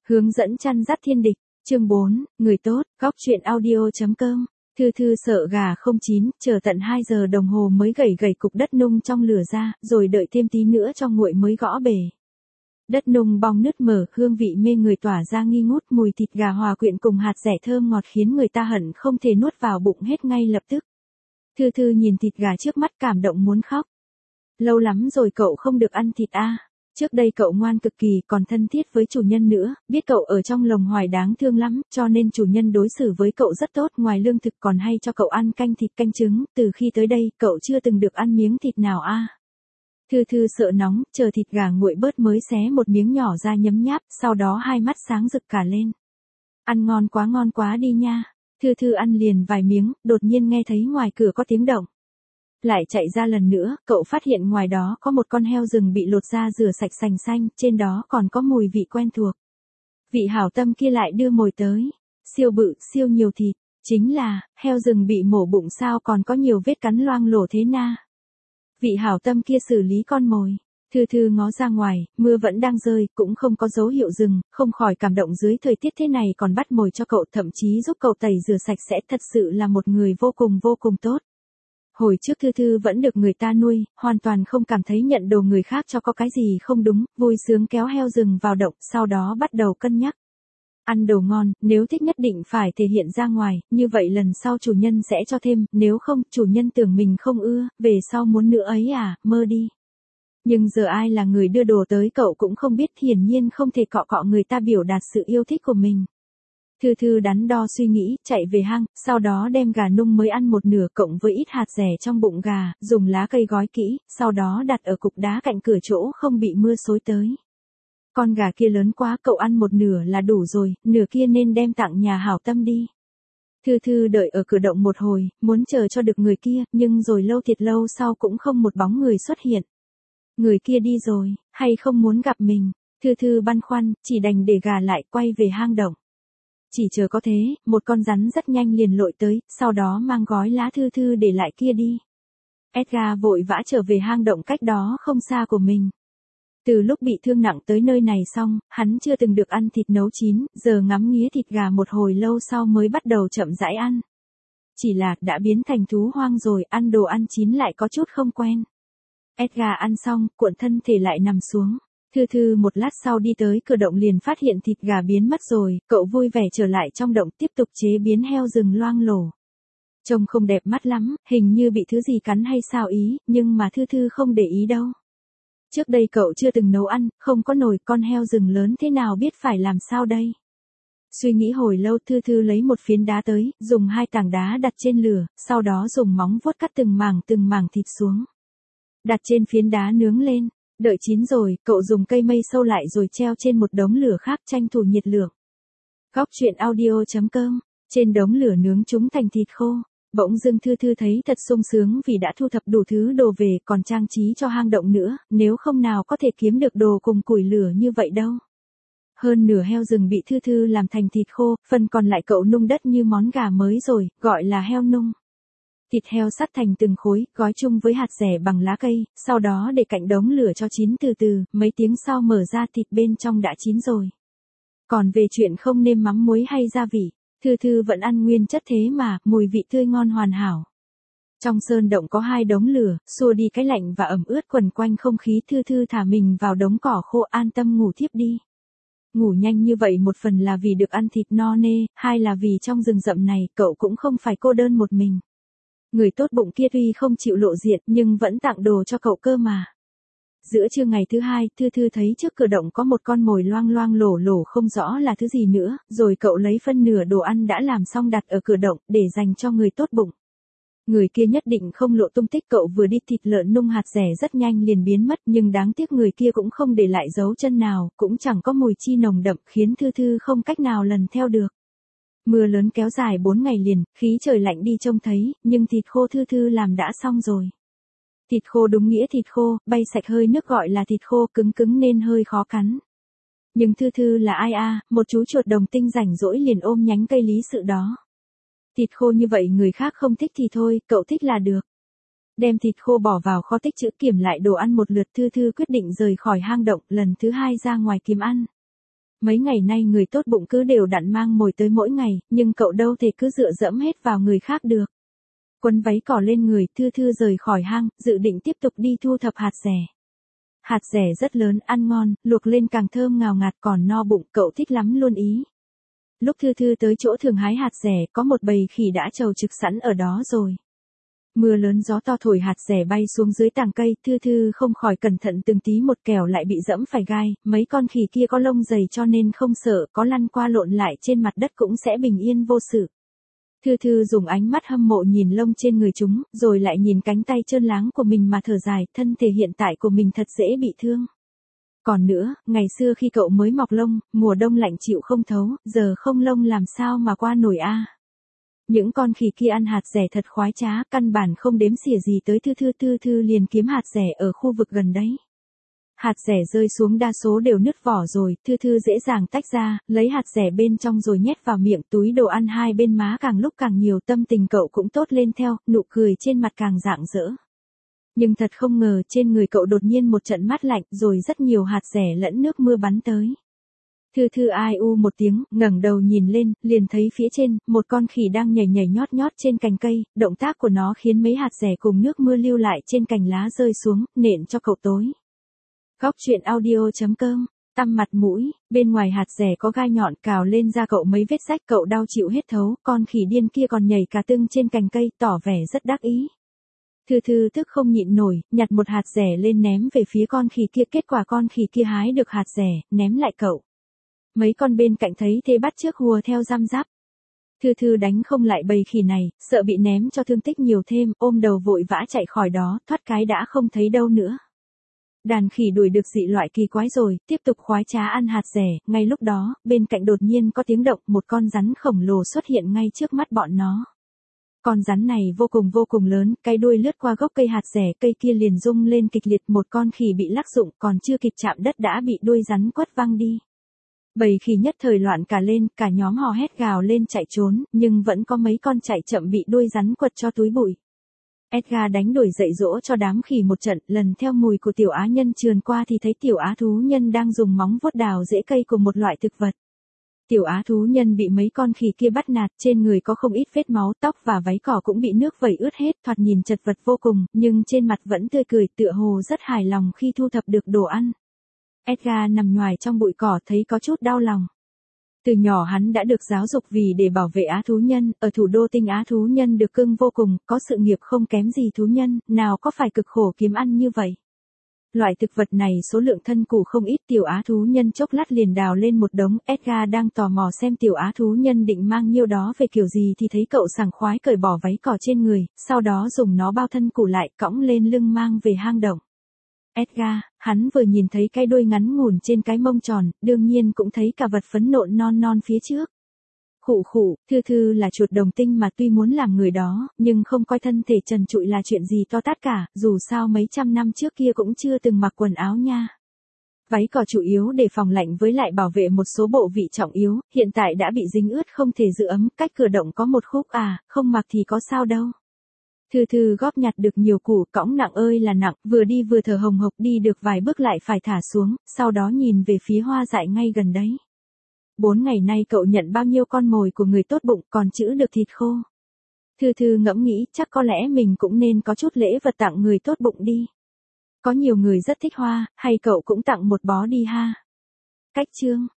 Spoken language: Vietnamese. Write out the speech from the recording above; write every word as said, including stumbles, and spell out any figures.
Hướng dẫn chăn dắt thiên địch, chương bốn, người tốt, góc truyện audio.com. Thư Thư sợ gà không chín, chờ tận hai giờ đồng hồ mới gẩy gẩy cục đất nung trong lửa ra, rồi đợi thêm tí nữa cho nguội mới gõ bể. Đất nung bong nứt mở, hương vị mê người tỏa ra nghi ngút, mùi thịt gà hòa quyện cùng hạt dẻ thơm ngọt khiến người ta hận không thể nuốt vào bụng hết ngay lập tức. Thư Thư nhìn thịt gà trước mắt cảm động muốn khóc. Lâu lắm rồi cậu không được ăn thịt a. Trước đây cậu ngoan cực kỳ, còn thân thiết với chủ nhân nữa, biết cậu ở trong lồng hoài đáng thương lắm, cho nên chủ nhân đối xử với cậu rất tốt, ngoài lương thực còn hay cho cậu ăn canh thịt canh trứng, từ khi tới đây, cậu chưa từng được ăn miếng thịt nào a. Thư Thư sợ nóng, chờ thịt gà nguội bớt mới xé một miếng nhỏ ra nhấm nháp, sau đó hai mắt sáng rực cả lên. Ăn ngon quá ngon quá đi nha. Thư Thư ăn liền vài miếng, đột nhiên nghe thấy ngoài cửa có tiếng động. Lại chạy ra lần nữa, cậu phát hiện ngoài đó có một con heo rừng bị lột da rửa sạch sành xanh, trên đó còn có mùi vị quen thuộc. Vị hảo tâm kia lại đưa mồi tới, siêu bự, siêu nhiều thịt, chính là, heo rừng bị mổ bụng sao còn có nhiều vết cắn loang lổ thế na. Vị hảo tâm kia xử lý con mồi. Thư Thư ngó ra ngoài, mưa vẫn đang rơi, cũng không có dấu hiệu dừng, không khỏi cảm động dưới thời tiết thế này còn bắt mồi cho cậu, thậm chí giúp cậu tẩy rửa sạch sẽ, thật sự là một người vô cùng vô cùng tốt. Hồi trước Thư Thư vẫn được người ta nuôi, hoàn toàn không cảm thấy nhận đồ người khác cho có cái gì không đúng, vui sướng kéo heo rừng vào động, sau đó bắt đầu cân nhắc. Ăn đồ ngon, nếu thích nhất định phải thể hiện ra ngoài, như vậy lần sau chủ nhân sẽ cho thêm, nếu không, chủ nhân tưởng mình không ưa, về sau muốn nữa ấy à, mơ đi. Nhưng giờ ai là người đưa đồ tới cậu cũng không biết, hiển nhiên không thể cọ cọ người ta biểu đạt sự yêu thích của mình. Thư Thư đắn đo suy nghĩ, chạy về hang, sau đó đem gà nung mới ăn một nửa cộng với ít hạt dẻ trong bụng gà, dùng lá cây gói kỹ, sau đó đặt ở cục đá cạnh cửa chỗ không bị mưa xối tới. Con gà kia lớn quá, cậu ăn một nửa là đủ rồi, nửa kia nên đem tặng nhà hảo tâm đi. Thư Thư đợi ở cửa động một hồi, muốn chờ cho được người kia, nhưng rồi lâu thiệt lâu sau cũng không một bóng người xuất hiện. Người kia đi rồi, hay không muốn gặp mình? Thư Thư băn khoăn, chỉ đành để gà lại, quay về hang động. Chỉ chờ có thế, một con rắn rất nhanh liền lội tới, sau đó mang gói lá Thư Thư để lại kia đi. Edgar vội vã trở về hang động cách đó không xa của mình. Từ lúc bị thương nặng tới nơi này xong, hắn chưa từng được ăn thịt nấu chín, giờ ngắm nghía thịt gà một hồi lâu sau mới bắt đầu chậm rãi ăn. Chỉ là, đã biến thành thú hoang rồi, ăn đồ ăn chín lại có chút không quen. Edgar ăn xong, cuộn thân thể lại nằm xuống. Thư Thư một lát sau đi tới cửa động liền phát hiện thịt gà biến mất rồi, cậu vui vẻ trở lại trong động tiếp tục chế biến heo rừng loang lổ. Trông không đẹp mắt lắm, hình như bị thứ gì cắn hay sao ý, nhưng mà Thư Thư không để ý đâu. Trước đây cậu chưa từng nấu ăn, không có nồi, con heo rừng lớn thế nào biết phải làm sao đây. Suy nghĩ hồi lâu, Thư Thư lấy một phiến đá tới, dùng hai tảng đá đặt trên lửa, sau đó dùng móng vuốt cắt từng mảng từng mảng thịt xuống. Đặt trên phiến đá nướng lên. Đợi chín rồi, cậu dùng cây mây sâu lại rồi treo trên một đống lửa khác, tranh thủ nhiệt lượng. Góc truyện audio.com. Trên đống lửa nướng chúng thành thịt khô. Bỗng dưng Thư Thư thấy thật sung sướng vì đã thu thập đủ thứ đồ về, còn trang trí cho hang động nữa, nếu không nào có thể kiếm được đồ cùng củi lửa như vậy đâu. Hơn nửa heo rừng bị Thư Thư làm thành thịt khô, phần còn lại cậu nung đất như món gà mới rồi, gọi là heo nung. Thịt heo sắt thành từng khối, gói chung với hạt dẻ bằng lá cây, sau đó để cạnh đống lửa cho chín từ từ, mấy tiếng sau mở ra thịt bên trong đã chín rồi. Còn về chuyện không nêm mắm muối hay gia vị, Thư Thư vẫn ăn nguyên chất thế mà, mùi vị tươi ngon hoàn hảo. Trong sơn động có hai đống lửa, xua đi cái lạnh và ẩm ướt quần quanh không khí, Thư Thư thả mình vào đống cỏ khô an tâm ngủ thiếp đi. Ngủ nhanh như vậy một phần là vì được ăn thịt no nê, hai là vì trong rừng rậm này, cậu cũng không phải cô đơn một mình. Người tốt bụng kia tuy không chịu lộ diện nhưng vẫn tặng đồ cho cậu cơ mà. Giữa trưa ngày thứ hai, Thư Thư thấy trước cửa động có một con mồi loang loang lổ lổ không rõ là thứ gì nữa, rồi cậu lấy phân nửa đồ ăn đã làm xong đặt ở cửa động, để dành cho người tốt bụng. Người kia nhất định không lộ tung tích, cậu vừa đi thịt lợn nung hạt dẻ rất nhanh liền biến mất, nhưng đáng tiếc người kia cũng không để lại dấu chân nào, cũng chẳng có mùi chi nồng đậm khiến Thư Thư không cách nào lần theo được. Mưa lớn kéo dài bốn ngày liền, khí trời lạnh đi trông thấy, nhưng thịt khô Thư Thư làm đã xong rồi. Thịt khô đúng nghĩa thịt khô, bay sạch hơi nước gọi là thịt khô, cứng cứng nên hơi khó cắn. Nhưng Thư Thư là ai a, một chú chuột đồng tinh rảnh rỗi liền ôm nhánh cây lý sự đó. Thịt khô như vậy người khác không thích thì thôi, cậu thích là được. Đem thịt khô bỏ vào kho tích trữ kiểm lại đồ ăn một lượt, Thư Thư quyết định rời khỏi hang động, lần thứ hai ra ngoài kiếm ăn. Mấy ngày nay người tốt bụng cứ đều đặn mang mồi tới mỗi ngày, nhưng cậu đâu thể cứ dựa dẫm hết vào người khác được. Quấn váy cỏ lên người, Thư Thư rời khỏi hang, dự định tiếp tục đi thu thập hạt dẻ. Hạt dẻ rất lớn, ăn ngon, luộc lên càng thơm ngào ngạt, còn no bụng, cậu thích lắm luôn ý. Lúc Thư Thư tới chỗ thường hái hạt dẻ, có một bầy khỉ đã chầu trực sẵn ở đó rồi. Mưa lớn gió to thổi hạt dẻ bay xuống dưới tàng cây, Thư Thư không khỏi cẩn thận từng tí một, kẻo lại bị dẫm phải gai, mấy con khỉ kia có lông dày cho nên không sợ, có lăn qua lộn lại trên mặt đất cũng sẽ bình yên vô sự. Thư Thư dùng ánh mắt hâm mộ nhìn lông trên người chúng, rồi lại nhìn cánh tay trơn láng của mình mà thở dài, thân thể hiện tại của mình thật dễ bị thương. Còn nữa, ngày xưa khi cậu mới mọc lông, mùa đông lạnh chịu không thấu, giờ không lông làm sao mà qua nổi a. Những con khỉ kia ăn hạt dẻ thật khoái trá, căn bản không đếm xỉa gì tới Thư Thư. Thư Thư liền kiếm hạt dẻ ở khu vực gần đấy. Hạt dẻ rơi xuống đa số đều nứt vỏ rồi, Thư Thư dễ dàng tách ra, lấy hạt dẻ bên trong rồi nhét vào miệng, túi đồ ăn hai bên má càng lúc càng nhiều, tâm tình cậu cũng tốt lên theo, nụ cười trên mặt càng rạng rỡ. Nhưng thật không ngờ, trên người cậu đột nhiên một trận mát lạnh, rồi rất nhiều hạt dẻ lẫn nước mưa bắn tới. Thư Thư ai u một tiếng, ngẩng đầu nhìn lên, liền thấy phía trên, một con khỉ đang nhảy nhảy nhót nhót trên cành cây, động tác của nó khiến mấy hạt dẻ cùng nước mưa lưu lại trên cành lá rơi xuống, nện cho cậu tối. Góc truyện audio chấm com, tăm mặt mũi, bên ngoài hạt dẻ có gai nhọn cào lên da cậu mấy vết rách, cậu đau chịu hết thấu, con khỉ điên kia còn nhảy cả tưng trên cành cây, tỏ vẻ rất đắc ý. Thư Thư tức không nhịn nổi, nhặt một hạt dẻ lên ném về phía con khỉ kia, kết quả con khỉ kia hái được hạt dẻ, ném lại cậu. Mấy con bên cạnh thấy thế bắt chước hùa theo răm rắp. Thư Thư đánh không lại bầy khỉ này, sợ bị ném cho thương tích nhiều thêm, ôm đầu vội vã chạy khỏi đó, thoát cái đã không thấy đâu nữa. Đàn khỉ đuổi được dị loại kỳ quái rồi, tiếp tục khoái trá ăn hạt dẻ, ngay lúc đó, bên cạnh đột nhiên có tiếng động, một con rắn khổng lồ xuất hiện ngay trước mắt bọn nó. Con rắn này vô cùng vô cùng lớn, cái đuôi lướt qua gốc cây hạt dẻ, cây kia liền rung lên kịch liệt, một con khỉ bị lắc rụng, còn chưa kịp chạm đất đã bị đuôi rắn quất văng đi. Bầy khỉ nhất thời loạn cả lên, cả nhóm hò hét gào lên chạy trốn, nhưng vẫn có mấy con chạy chậm bị đuôi rắn quật cho túi bụi. Edgar đánh đuổi dạy dỗ cho đám khỉ một trận, lần theo mùi của tiểu á nhân trườn qua thì thấy tiểu á thú nhân đang dùng móng vuốt đào rễ cây của một loại thực vật. Tiểu á thú nhân bị mấy con khỉ kia bắt nạt, trên người có không ít vết máu, tóc và váy cỏ cũng bị nước vẩy ướt hết, thoạt nhìn chật vật vô cùng, nhưng trên mặt vẫn tươi cười, tựa hồ rất hài lòng khi thu thập được đồ ăn. Edgar nằm nhoài trong bụi cỏ thấy có chút đau lòng. Từ nhỏ hắn đã được giáo dục vì để bảo vệ á thú nhân, ở thủ đô tinh á thú nhân được cưng vô cùng, có sự nghiệp không kém gì thú nhân, nào có phải cực khổ kiếm ăn như vậy. Loại thực vật này số lượng thân củ không ít, tiểu á thú nhân chốc lát liền đào lên một đống, Edgar đang tò mò xem tiểu á thú nhân định mang nhiêu đó về kiểu gì thì thấy cậu sảng khoái cởi bỏ váy cỏ trên người, sau đó dùng nó bao thân củ lại, cõng lên lưng mang về hang động. Edgar, hắn vừa nhìn thấy cái đuôi ngắn ngủn trên cái mông tròn, đương nhiên cũng thấy cả vật phấn nộn non non phía trước. Khụ khụ, Thư Thư là chuột đồng tinh mà tuy muốn làm người đó, nhưng không coi thân thể trần trụi là chuyện gì to tát cả, dù sao mấy trăm năm trước kia cũng chưa từng mặc quần áo nha. Váy cỏ chủ yếu để phòng lạnh với lại bảo vệ một số bộ vị trọng yếu, hiện tại đã bị dính ướt không thể giữ ấm, cách cửa động có một khúc à, không mặc thì có sao đâu. Thư Thư góp nhặt được nhiều củ, cõng nặng ơi là nặng, vừa đi vừa thở hồng hộc, đi được vài bước lại phải thả xuống, sau đó nhìn về phía hoa dại ngay gần đấy. Bốn ngày nay cậu nhận bao nhiêu con mồi của người tốt bụng, còn trữ được thịt khô. Thư Thư ngẫm nghĩ, chắc có lẽ mình cũng nên có chút lễ vật tặng người tốt bụng đi. Có nhiều người rất thích hoa, hay cậu cũng tặng một bó đi ha. Cách chương